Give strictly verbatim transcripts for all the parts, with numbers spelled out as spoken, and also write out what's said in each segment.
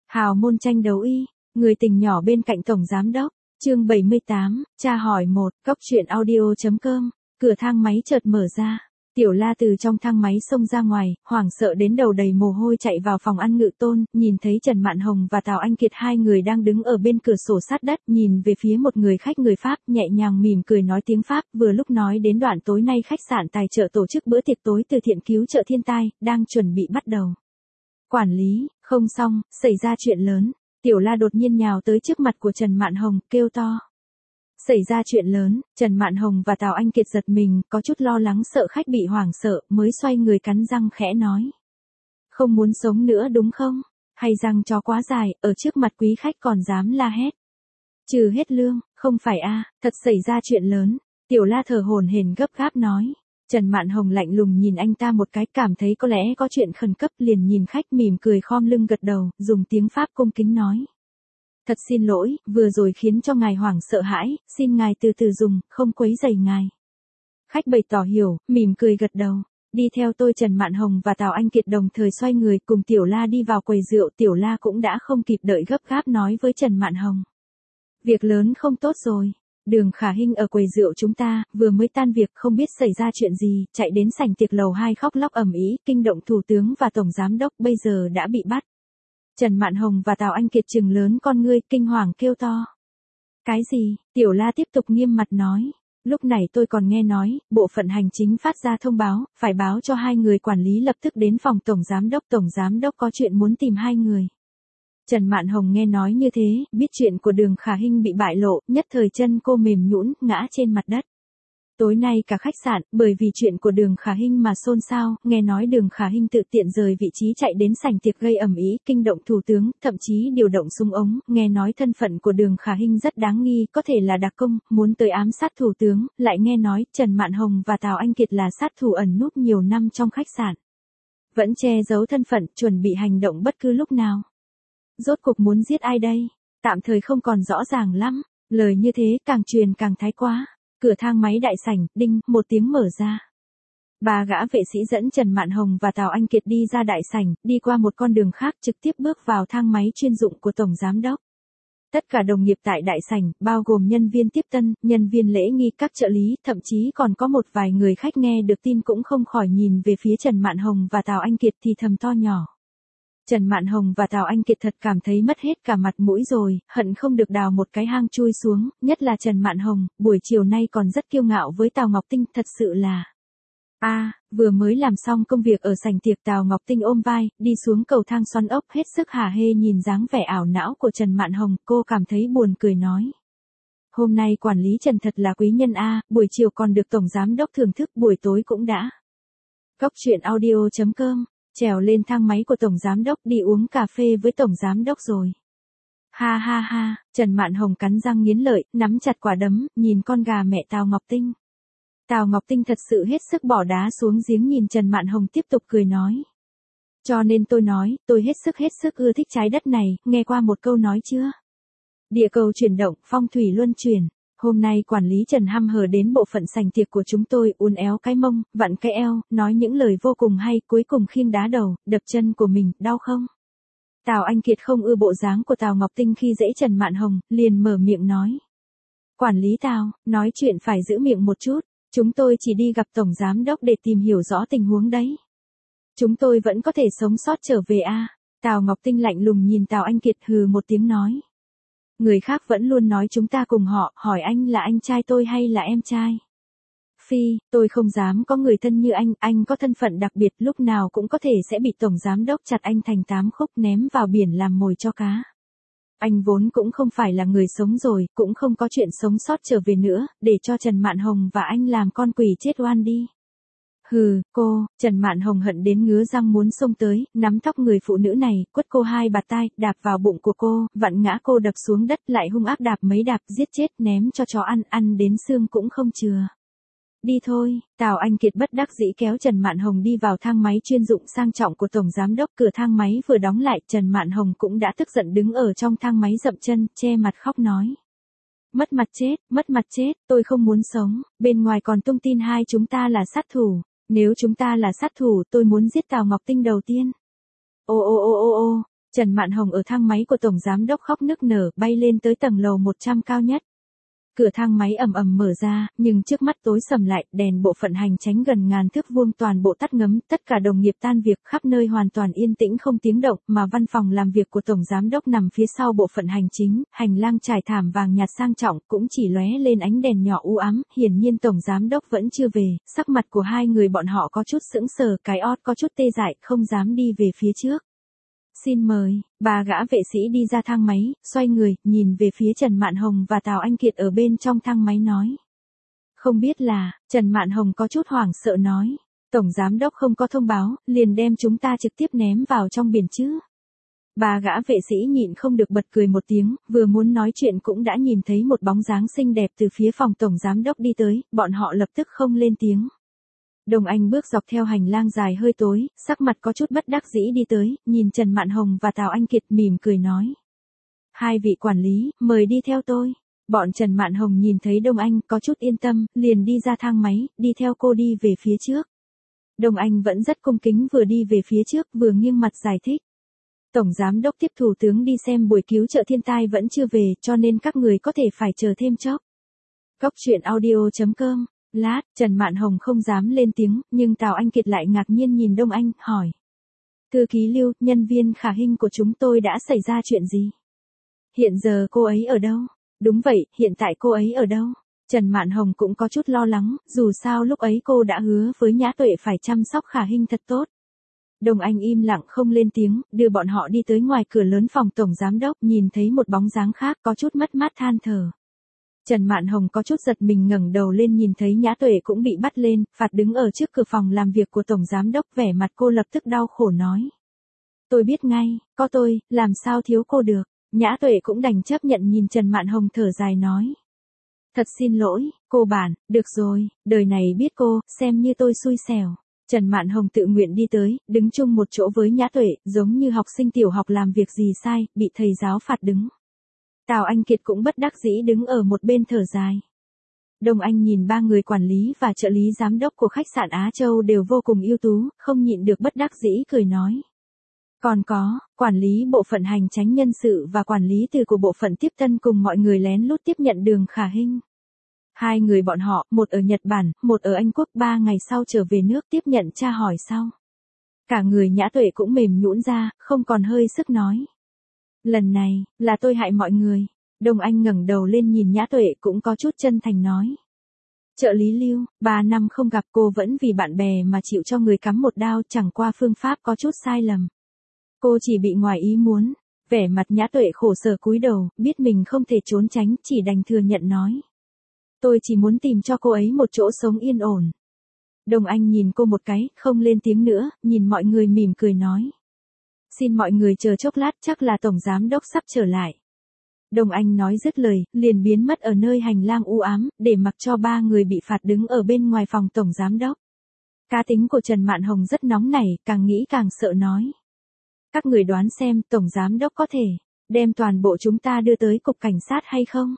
Hào môn tranh đấu y, người tình nhỏ bên cạnh tổng giám đốc, chương bảy mươi tám, tra hỏi một, góc truyện audio.com, cửa thang máy chợt mở ra. Tiểu La từ trong thang máy xông ra ngoài, hoảng sợ đến đầu đầy mồ hôi chạy vào phòng ăn Ngự Tôn, nhìn thấy Trần Mạn Hồng và Tào Anh Kiệt hai người đang đứng ở bên cửa sổ sát đất, nhìn về phía một người khách người Pháp, nhẹ nhàng mỉm cười nói tiếng Pháp, vừa lúc nói đến đoạn tối nay khách sạn tài trợ tổ chức bữa tiệc tối từ thiện cứu trợ thiên tai, đang chuẩn bị bắt đầu. Quản lý, không xong, xảy ra chuyện lớn. Tiểu La đột nhiên nhào tới trước mặt của Trần Mạn Hồng, kêu to. Xảy ra chuyện lớn, Trần Mạn Hồng và Tào Anh Kiệt giật mình, có chút lo lắng sợ khách bị hoảng sợ, mới xoay người cắn răng khẽ nói. Không muốn sống nữa đúng không? Hay răng chó quá dài, ở trước mặt quý khách còn dám la hét. Trừ hết lương, không phải a, thật xảy ra chuyện lớn. Tiểu La thở hổn hển gấp gáp nói. Trần Mạn Hồng lạnh lùng nhìn anh ta một cái, cảm thấy có lẽ có chuyện khẩn cấp, liền nhìn khách mỉm cười khom lưng gật đầu, dùng tiếng Pháp cung kính nói. Thật xin lỗi, vừa rồi khiến cho ngài hoảng sợ hãi, xin ngài từ từ dùng, không quấy rầy ngài. Khách bày tỏ hiểu, mỉm cười gật đầu. Đi theo tôi. Trần Mạn Hồng và Tào Anh Kiệt đồng thời xoay người cùng Tiểu La đi vào quầy rượu. Tiểu La cũng đã không kịp đợi gấp gáp nói với Trần Mạn Hồng. Việc lớn không tốt rồi. Đường Khả Hinh ở quầy rượu chúng ta, vừa mới tan việc không biết xảy ra chuyện gì, chạy đến sảnh tiệc lầu hai khóc lóc ầm ĩ, kinh động thủ tướng và tổng giám đốc, bây giờ đã bị bắt. Trần Mạn Hồng và Tào Anh Kiệt trừng lớn con ngươi, kinh hoàng kêu to. Cái gì? Tiểu La tiếp tục nghiêm mặt nói. Lúc này tôi còn nghe nói, bộ phận hành chính phát ra thông báo, phải báo cho hai người quản lý lập tức đến phòng tổng giám đốc. Tổng giám đốc có chuyện muốn tìm hai người. Trần Mạn Hồng nghe nói như thế, biết chuyện của Đường Khả Hinh bị bại lộ, nhất thời chân cô mềm nhũn, ngã trên mặt đất. Tối nay cả khách sạn, bởi vì chuyện của Đường Khả Hinh mà xôn xao, nghe nói Đường Khả Hinh tự tiện rời vị trí chạy đến sảnh tiệc gây ầm ĩ, kinh động thủ tướng, thậm chí điều động súng ống, nghe nói thân phận của Đường Khả Hinh rất đáng nghi, có thể là đặc công, muốn tới ám sát thủ tướng, lại nghe nói Trần Mạn Hồng và Tào Anh Kiệt là sát thủ ẩn núp nhiều năm trong khách sạn. Vẫn che giấu thân phận, chuẩn bị hành động bất cứ lúc nào. Rốt cuộc muốn giết ai đây? Tạm thời không còn rõ ràng lắm, lời như thế càng truyền càng thái quá. Cửa thang máy đại sảnh, đinh, một tiếng mở ra. Ba gã vệ sĩ dẫn Trần Mạn Hồng và Tào Anh Kiệt đi ra đại sảnh, đi qua một con đường khác trực tiếp bước vào thang máy chuyên dụng của tổng giám đốc. Tất cả đồng nghiệp tại đại sảnh, bao gồm nhân viên tiếp tân, nhân viên lễ nghi, các trợ lý, thậm chí còn có một vài người khách nghe được tin cũng không khỏi nhìn về phía Trần Mạn Hồng và Tào Anh Kiệt thì thầm to nhỏ. Trần Mạn Hồng và Tào Anh Kiệt thật cảm thấy mất hết cả mặt mũi rồi, hận không được đào một cái hang chui xuống, nhất là Trần Mạn Hồng, buổi chiều nay còn rất kiêu ngạo với Tào Ngọc Tinh, thật sự là... a à, vừa mới làm xong công việc ở sảnh tiệc. Tào Ngọc Tinh ôm vai, đi xuống cầu thang xoắn ốc, hết sức hả hê nhìn dáng vẻ ảo não của Trần Mạn Hồng, cô cảm thấy buồn cười nói. Hôm nay quản lý Trần thật là quý nhân a, buổi chiều còn được tổng giám đốc thưởng thức, buổi tối cũng đã. Góc truyện audio.com. Trèo lên thang máy của tổng giám đốc đi uống cà phê với tổng giám đốc rồi. Ha ha ha, Trần Mạn Hồng cắn răng nghiến lợi, nắm chặt quả đấm, nhìn con gà mẹ Tào Ngọc Tinh. Tào Ngọc Tinh thật sự hết sức bỏ đá xuống giếng nhìn Trần Mạn Hồng tiếp tục cười nói. Cho nên tôi nói, tôi hết sức hết sức ưa thích trái đất này, nghe qua một câu nói chưa? Địa cầu chuyển động, phong thủy luân chuyển. Hôm nay quản lý Trần hăm hở đến bộ phận sảnh tiệc của chúng tôi, uốn éo cái mông, vặn cái eo, nói những lời vô cùng hay, cuối cùng khiêng đá đầu, đập chân của mình, đau không? Tào Anh Kiệt không ưa bộ dáng của Tào Ngọc Tinh khi dễ Trần Mạn Hồng, liền mở miệng nói. Quản lý Tào, nói chuyện phải giữ miệng một chút, chúng tôi chỉ đi gặp tổng giám đốc để tìm hiểu rõ tình huống đấy. Chúng tôi vẫn có thể sống sót trở về a. À? Tào Ngọc Tinh lạnh lùng nhìn Tào Anh Kiệt hừ một tiếng nói. Người khác vẫn luôn nói chúng ta cùng họ, hỏi anh là anh trai tôi hay là em trai. Phi, tôi không dám có người thân như anh, anh có thân phận đặc biệt, lúc nào cũng có thể sẽ bị tổng giám đốc chặt anh thành tám khúc ném vào biển làm mồi cho cá. Anh vốn cũng không phải là người sống rồi, cũng không có chuyện sống sót trở về nữa, để cho Trần Mạn Hồng và anh làm con quỷ chết oan đi. Hừ, cô, Trần Mạn Hồng hận đến ngứa răng muốn xông tới, nắm tóc người phụ nữ này, quất cô hai bạt tai, đạp vào bụng của cô, vặn ngã cô đập xuống đất, lại hung ác đạp mấy đạp, giết chết, ném cho chó ăn, ăn đến xương cũng không chừa. Đi thôi, Tào Anh Kiệt bất đắc dĩ kéo Trần Mạn Hồng đi vào thang máy chuyên dụng sang trọng của tổng giám đốc. Cửa thang máy vừa đóng lại, Trần Mạn Hồng cũng đã tức giận đứng ở trong thang máy dậm chân, che mặt khóc nói. Mất mặt chết, mất mặt chết, tôi không muốn sống, bên ngoài còn tung tin hai chúng ta là sát thủ. Nếu chúng ta là sát thủ, tôi muốn giết Tào Ngọc Tinh đầu tiên. Ô ô ô ô ô, Trần Mạn Hồng ở thang máy của tổng giám đốc khóc nức nở, bay lên tới tầng lầu một trăm cao nhất. Cửa thang máy ầm ầm mở ra, nhưng trước mắt tối sầm lại, đèn bộ phận hành chánh gần ngàn thước vuông toàn bộ tắt ngấm, tất cả đồng nghiệp tan việc, khắp nơi hoàn toàn yên tĩnh không tiếng động, mà văn phòng làm việc của tổng giám đốc nằm phía sau bộ phận hành chính, hành lang trải thảm vàng nhạt sang trọng, cũng chỉ lóe lên ánh đèn nhỏ u ám, hiển nhiên tổng giám đốc vẫn chưa về, sắc mặt của hai người bọn họ có chút sững sờ, cái ót có chút tê dại, không dám đi về phía trước. Xin mời, bà gã vệ sĩ đi ra thang máy, xoay người, nhìn về phía Trần Mạn Hồng và Tào Anh Kiệt ở bên trong thang máy nói. Không biết là, Trần Mạn Hồng có chút hoảng sợ nói. Tổng giám đốc không có thông báo, liền đem chúng ta trực tiếp ném vào trong biển chứ. Bà gã vệ sĩ nhịn không được bật cười một tiếng, vừa muốn nói chuyện cũng đã nhìn thấy một bóng dáng xinh đẹp từ phía phòng tổng giám đốc đi tới, bọn họ lập tức không lên tiếng. Đồng Anh bước dọc theo hành lang dài hơi tối, sắc mặt có chút bất đắc dĩ đi tới, nhìn Trần Mạn Hồng và Tào Anh Kiệt mỉm cười nói. Hai vị quản lý, mời đi theo tôi. Bọn Trần Mạn Hồng nhìn thấy Đông Anh có chút yên tâm, liền đi ra thang máy, đi theo cô đi về phía trước. Đông Anh vẫn rất cung kính vừa đi về phía trước vừa nghiêng mặt giải thích. Tổng giám đốc tiếp thủ tướng đi xem buổi cứu trợ thiên tai vẫn chưa về, cho nên các người có thể phải chờ thêm chốc. Cốc truyện audio chấm com. Lát, Trần Mạn Hồng không dám lên tiếng, nhưng Tào Anh Kiệt lại ngạc nhiên nhìn Đông Anh, hỏi. Thư ký Lưu, nhân viên Khả Hinh của chúng tôi đã xảy ra chuyện gì? Hiện giờ cô ấy ở đâu? Đúng vậy, hiện tại cô ấy ở đâu? Trần Mạn Hồng cũng có chút lo lắng, dù sao lúc ấy cô đã hứa với Nhã Tuệ phải chăm sóc Khả Hinh thật tốt. Đông Anh im lặng không lên tiếng, đưa bọn họ đi tới ngoài cửa lớn phòng tổng giám đốc, nhìn thấy một bóng dáng khác có chút mất mát than thở. Trần Mạn Hồng có chút giật mình ngẩng đầu lên nhìn thấy Nhã Tuệ cũng bị bắt lên, phạt đứng ở trước cửa phòng làm việc của tổng giám đốc, vẻ mặt cô lập tức đau khổ nói. Tôi biết ngay, có tôi, làm sao thiếu cô được. Nhã Tuệ cũng đành chấp nhận nhìn Trần Mạn Hồng thở dài nói. Thật xin lỗi, cô bạn, được rồi, đời này biết cô, xem như tôi xui xẻo. Trần Mạn Hồng tự nguyện đi tới, đứng chung một chỗ với Nhã Tuệ, giống như học sinh tiểu học làm việc gì sai, bị thầy giáo phạt đứng. Tào Anh Kiệt cũng bất đắc dĩ đứng ở một bên thở dài. Đông Anh nhìn ba người quản lý và trợ lý giám đốc của khách sạn Á Châu đều vô cùng ưu tú, không nhịn được bất đắc dĩ cười nói. Còn có, quản lý bộ phận hành chánh nhân sự và quản lý từ của bộ phận tiếp tân cùng mọi người lén lút tiếp nhận Đường Khả Hinh. Hai người bọn họ, một ở Nhật Bản, một ở Anh Quốc, ba ngày sau trở về nước tiếp nhận tra hỏi sau. Cả người Nhã Tuệ cũng mềm nhũn ra, không còn hơi sức nói. Lần này, là tôi hại mọi người. Đông Anh ngẩng đầu lên nhìn Nhã Tuệ cũng có chút chân thành nói. Trợ lý Lưu, ba năm không gặp cô vẫn vì bạn bè mà chịu cho người cắm một đao, chẳng qua phương pháp có chút sai lầm. Cô chỉ bị ngoài ý muốn. Vẻ mặt Nhã Tuệ khổ sở cúi đầu, biết mình không thể trốn tránh, chỉ đành thừa nhận nói. Tôi chỉ muốn tìm cho cô ấy một chỗ sống yên ổn. Đông Anh nhìn cô một cái, không lên tiếng nữa, nhìn mọi người mỉm cười nói. Xin mọi người chờ chốc lát, chắc là tổng giám đốc sắp trở lại. Đông Anh nói dứt lời, liền biến mất ở nơi hành lang u ám, để mặc cho ba người bị phạt đứng ở bên ngoài phòng tổng giám đốc. Cá tính của Trần Mạn Hồng rất nóng nảy, càng nghĩ càng sợ nói. Các người đoán xem, tổng giám đốc có thể đem toàn bộ chúng ta đưa tới cục cảnh sát hay không?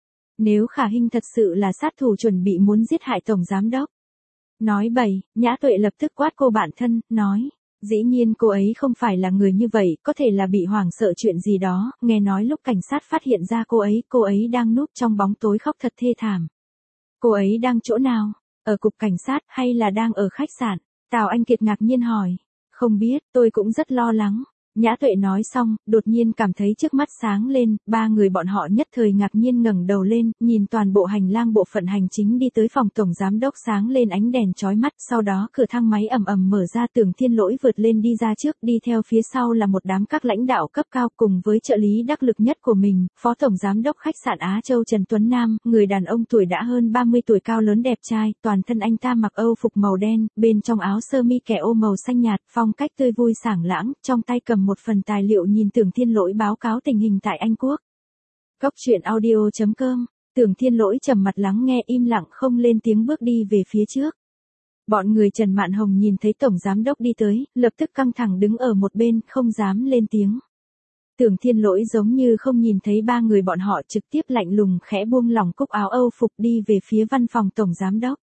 Nếu Khả Hinh thật sự là sát thủ chuẩn bị muốn giết hại tổng giám đốc. Nói bậy, Nhã Tuệ lập tức quát cô bạn thân, nói. Dĩ nhiên cô ấy không phải là người như vậy, có thể là bị hoảng sợ chuyện gì đó, nghe nói lúc cảnh sát phát hiện ra cô ấy, cô ấy đang núp trong bóng tối khóc thật thê thảm. Cô ấy đang chỗ nào? Ở cục cảnh sát hay là đang ở khách sạn? Tào Anh Kiệt ngạc nhiên hỏi. Không biết, tôi cũng rất lo lắng. Nhã Tuệ nói xong, đột nhiên cảm thấy trước mắt sáng lên, ba người bọn họ nhất thời ngạc nhiên ngẩng đầu lên, nhìn toàn bộ hành lang bộ phận hành chính đi tới phòng tổng giám đốc sáng lên ánh đèn chói mắt, sau đó cửa thang máy ầm ầm mở ra, Tưởng Thiên Lỗi vượt lên đi ra trước, đi theo phía sau là một đám các lãnh đạo cấp cao cùng với trợ lý đắc lực nhất của mình, phó tổng giám đốc khách sạn Á Châu Trần Tuấn Nam, người đàn ông tuổi đã hơn ba mươi tuổi cao lớn đẹp trai, toàn thân anh ta mặc Âu phục màu đen, bên trong áo sơ mi kẻ ô màu xanh nhạt, phong cách tươi vui sảng lãng, trong tay cầm một phần tài liệu nhìn Tưởng Thiên Lỗi báo cáo tình hình tại Anh Quốc. Cốc truyện audio chấm com. Tưởng Thiên Lỗi trầm mặt lắng nghe im lặng không lên tiếng bước đi về phía trước. Bọn người Trần Mạn Hồng nhìn thấy tổng giám đốc đi tới, lập tức căng thẳng đứng ở một bên, không dám lên tiếng. Tưởng Thiên Lỗi giống như không nhìn thấy ba người bọn họ, trực tiếp lạnh lùng khẽ buông lỏng cúc áo Âu phục đi về phía văn phòng tổng giám đốc.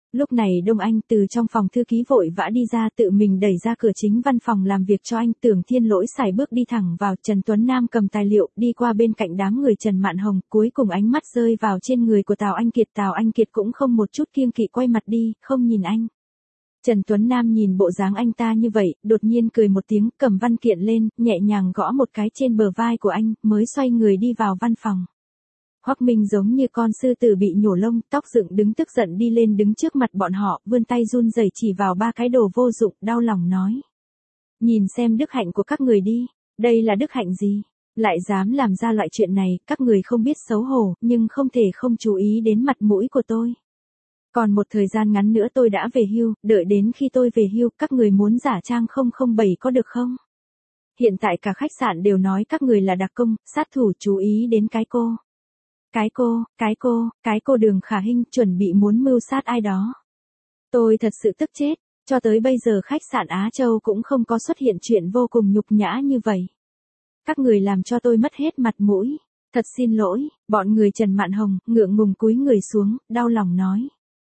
Lúc này Đông Anh từ trong phòng thư ký vội vã đi ra, tự mình đẩy ra cửa chính văn phòng làm việc cho anh. Tưởng Thiên Lỗi sải bước đi thẳng vào. Trần Tuấn Nam cầm tài liệu đi qua bên cạnh đám người Trần Mạn Hồng, cuối cùng ánh mắt rơi vào trên người của Tào Anh Kiệt. Tào Anh Kiệt cũng không một chút kiêng kỵ quay mặt đi, không nhìn anh. Trần Tuấn Nam nhìn bộ dáng anh ta như vậy, đột nhiên cười một tiếng, cầm văn kiện lên, nhẹ nhàng gõ một cái trên bờ vai của anh, mới xoay người đi vào văn phòng. Hoắc Minh giống như con sư tử bị nhổ lông, tóc dựng đứng tức giận đi lên đứng trước mặt bọn họ, vươn tay run rẩy chỉ vào ba cái đồ vô dụng, đau lòng nói. Nhìn xem đức hạnh của các người đi, đây là đức hạnh gì? Lại dám làm ra loại chuyện này, các người không biết xấu hổ, nhưng không thể không chú ý đến mặt mũi của tôi. Còn một thời gian ngắn nữa tôi đã về hưu, đợi đến khi tôi về hưu, các người muốn giả trang không không bảy có được không? Hiện tại cả khách sạn đều nói các người là đặc công, sát thủ, chú ý đến cái cô. Cái cô, cái cô, cái cô Đường Khả Hinh chuẩn bị muốn mưu sát ai đó. Tôi thật sự tức chết, cho tới bây giờ khách sạn Á Châu cũng không có xuất hiện chuyện vô cùng nhục nhã như vậy. Các người làm cho tôi mất hết mặt mũi, thật xin lỗi. Bọn người Trần Mạn Hồng ngượng ngùng cúi người xuống, đau lòng nói.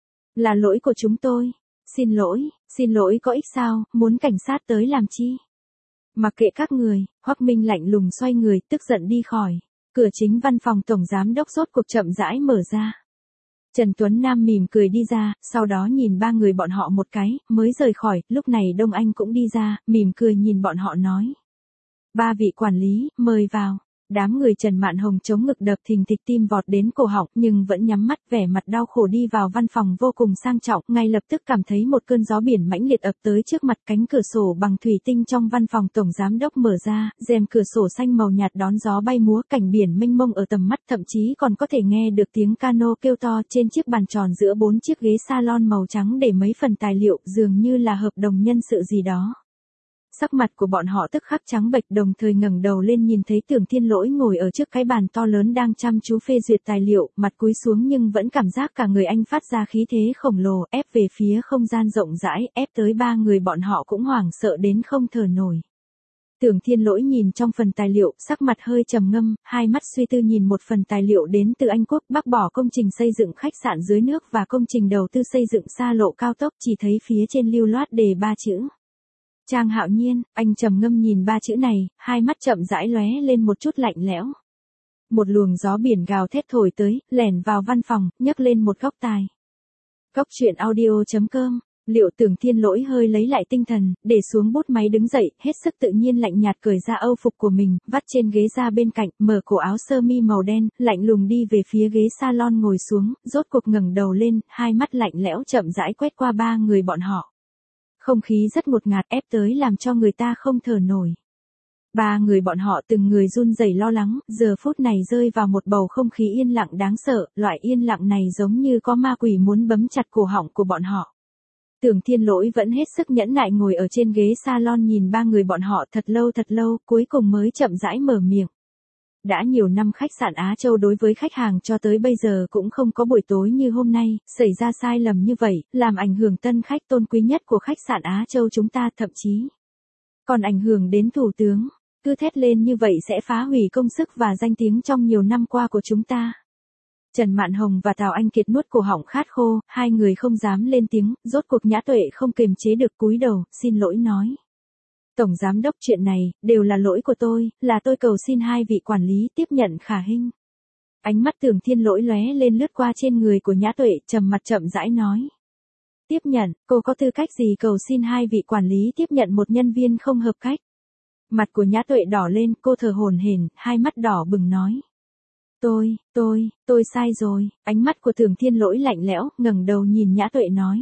Là lỗi của chúng tôi, xin lỗi, xin lỗi có ích sao, muốn cảnh sát tới làm chi? Mặc kệ các người, Hoắc Minh lạnh lùng xoay người, tức giận đi khỏi. Cửa chính văn phòng tổng giám đốc rốt cuộc chậm rãi mở ra. Trần Tuấn Nam mỉm cười đi ra, sau đó nhìn ba người bọn họ một cái, mới rời khỏi. Lúc này Đông Anh cũng đi ra, mỉm cười nhìn bọn họ nói. Ba vị quản lý, mời vào. Đám người Trần Mạn Hồng chống ngực đập thình thịch, tim vọt đến cổ họng, nhưng vẫn nhắm mắt, vẻ mặt đau khổ đi vào văn phòng vô cùng sang trọng, ngay lập tức cảm thấy một cơn gió biển mãnh liệt ập tới trước mặt. Cánh cửa sổ bằng thủy tinh trong văn phòng tổng giám đốc mở ra, rèm cửa sổ xanh màu nhạt đón gió bay múa, cảnh biển mênh mông ở tầm mắt, thậm chí còn có thể nghe được tiếng cano kêu to. Trên chiếc bàn tròn giữa bốn chiếc ghế salon màu trắng để mấy phần tài liệu, dường như là hợp đồng nhân sự gì đó. Sắc mặt của bọn họ tức khắc trắng bệch, đồng thời ngẩng đầu lên nhìn thấy Tưởng Thiên Lỗi ngồi ở trước cái bàn to lớn đang chăm chú phê duyệt tài liệu, mặt cúi xuống nhưng vẫn cảm giác cả người anh phát ra khí thế khổng lồ, ép về phía không gian rộng rãi, ép tới ba người bọn họ cũng hoảng sợ đến không thở nổi. Tưởng Thiên Lỗi nhìn trong phần tài liệu, sắc mặt hơi trầm ngâm, hai mắt suy tư nhìn một phần tài liệu đến từ Anh Quốc, bác bỏ công trình xây dựng khách sạn dưới nước và công trình đầu tư xây dựng xa lộ cao tốc, chỉ thấy phía trên lưu loát đề ba chữ. Trang Hạo Nhiên. Anh trầm ngâm nhìn ba chữ này, hai mắt chậm rãi lóe lên một chút lạnh lẽo. Một luồng gió biển gào thét thổi tới, lẻn vào văn phòng, nhấc lên một góc tài. Góc truyện audio chấm com. Liệu Tưởng Thiên Lỗi hơi lấy lại tinh thần, để xuống bút máy đứng dậy, hết sức tự nhiên lạnh nhạt cởi ra âu phục của mình, vắt trên ghế ra bên cạnh, mở cổ áo sơ mi màu đen, lạnh lùng đi về phía ghế salon ngồi xuống, rốt cuộc ngẩng đầu lên, hai mắt lạnh lẽo chậm rãi quét qua ba người bọn họ. Không khí rất ngột ngạt, ép tới làm cho người ta không thở nổi. Ba người bọn họ từng người run rẩy lo lắng, giờ phút này rơi vào một bầu không khí yên lặng đáng sợ, loại yên lặng này giống như có ma quỷ muốn bấm chặt cổ họng của bọn họ. Tưởng Thiên Lỗi vẫn hết sức nhẫn nại ngồi ở trên ghế salon nhìn ba người bọn họ thật lâu thật lâu, cuối cùng mới chậm rãi mở miệng. Đã nhiều năm khách sạn Á Châu đối với khách hàng cho tới bây giờ cũng không có buổi tối như hôm nay, xảy ra sai lầm như vậy, làm ảnh hưởng tân khách tôn quý nhất của khách sạn Á Châu chúng ta, thậm chí còn ảnh hưởng đến thủ tướng, cứ thét lên như vậy sẽ phá hủy công sức và danh tiếng trong nhiều năm qua của chúng ta. Trần Mạn Hồng và Tào Anh Kiệt nuốt cổ họng khát khô, hai người không dám lên tiếng, rốt cuộc Nhã Tuệ không kiềm chế được cúi đầu, xin lỗi nói. Tổng giám đốc, chuyện này, đều là lỗi của tôi, là tôi cầu xin hai vị quản lý tiếp nhận Khả Hinh. Ánh mắt Tưởng Thiên Lỗi lóe lên lướt qua trên người của Nhã Tuệ, trầm mặt chậm rãi nói. Tiếp nhận, cô có tư cách gì cầu xin hai vị quản lý tiếp nhận một nhân viên không hợp cách? Mặt của Nhã Tuệ đỏ lên, cô thở hổn hển, hai mắt đỏ bừng nói. Tôi, tôi, tôi sai rồi. Ánh mắt của Tưởng Thiên Lỗi lạnh lẽo, ngẩng đầu nhìn Nhã Tuệ nói.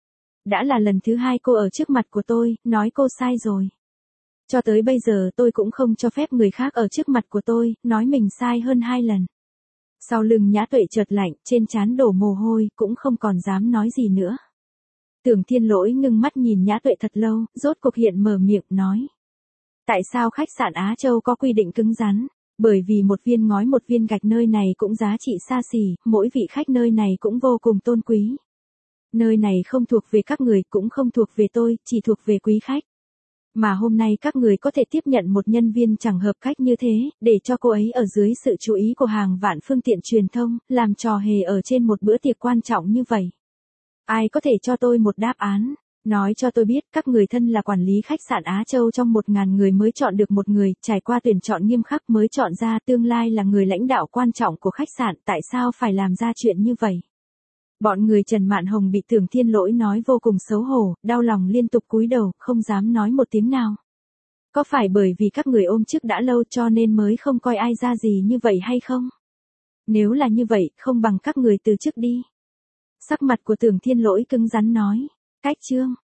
Đã là lần thứ hai cô ở trước mặt của tôi, nói cô sai rồi. Cho tới bây giờ tôi cũng không cho phép người khác ở trước mặt của tôi, nói mình sai hơn hai lần. Sau lưng Nhã Tuệ chợt lạnh, trên trán đổ mồ hôi, cũng không còn dám nói gì nữa. Tưởng Thiên Lỗi ngưng mắt nhìn Nhã Tuệ thật lâu, rốt cuộc hiện mở miệng, nói. Tại sao khách sạn Á Châu có quy định cứng rắn? Bởi vì một viên ngói một viên gạch nơi này cũng giá trị xa xỉ, mỗi vị khách nơi này cũng vô cùng tôn quý. Nơi này không thuộc về các người, cũng không thuộc về tôi, chỉ thuộc về quý khách. Mà hôm nay các người có thể tiếp nhận một nhân viên chẳng hợp cách như thế, để cho cô ấy ở dưới sự chú ý của hàng vạn phương tiện truyền thông, làm trò hề ở trên một bữa tiệc quan trọng như vậy. Ai có thể cho tôi một đáp án? Nói cho tôi biết, các người thân là quản lý khách sạn Á Châu trong một ngàn người mới chọn được một người, trải qua tuyển chọn nghiêm khắc mới chọn ra, tương lai là người lãnh đạo quan trọng của khách sạn, tại sao phải làm ra chuyện như vậy? Bọn người Trần Mạn Hồng bị Tưởng Thiên Lỗi nói vô cùng xấu hổ, đau lòng liên tục cúi đầu, không dám nói một tiếng nào. Có phải bởi vì các người ôm chức đã lâu cho nên mới không coi ai ra gì như vậy hay không? Nếu là như vậy, không bằng các người từ chức đi. Sắc mặt của Tưởng Thiên Lỗi cứng rắn nói. Cách chương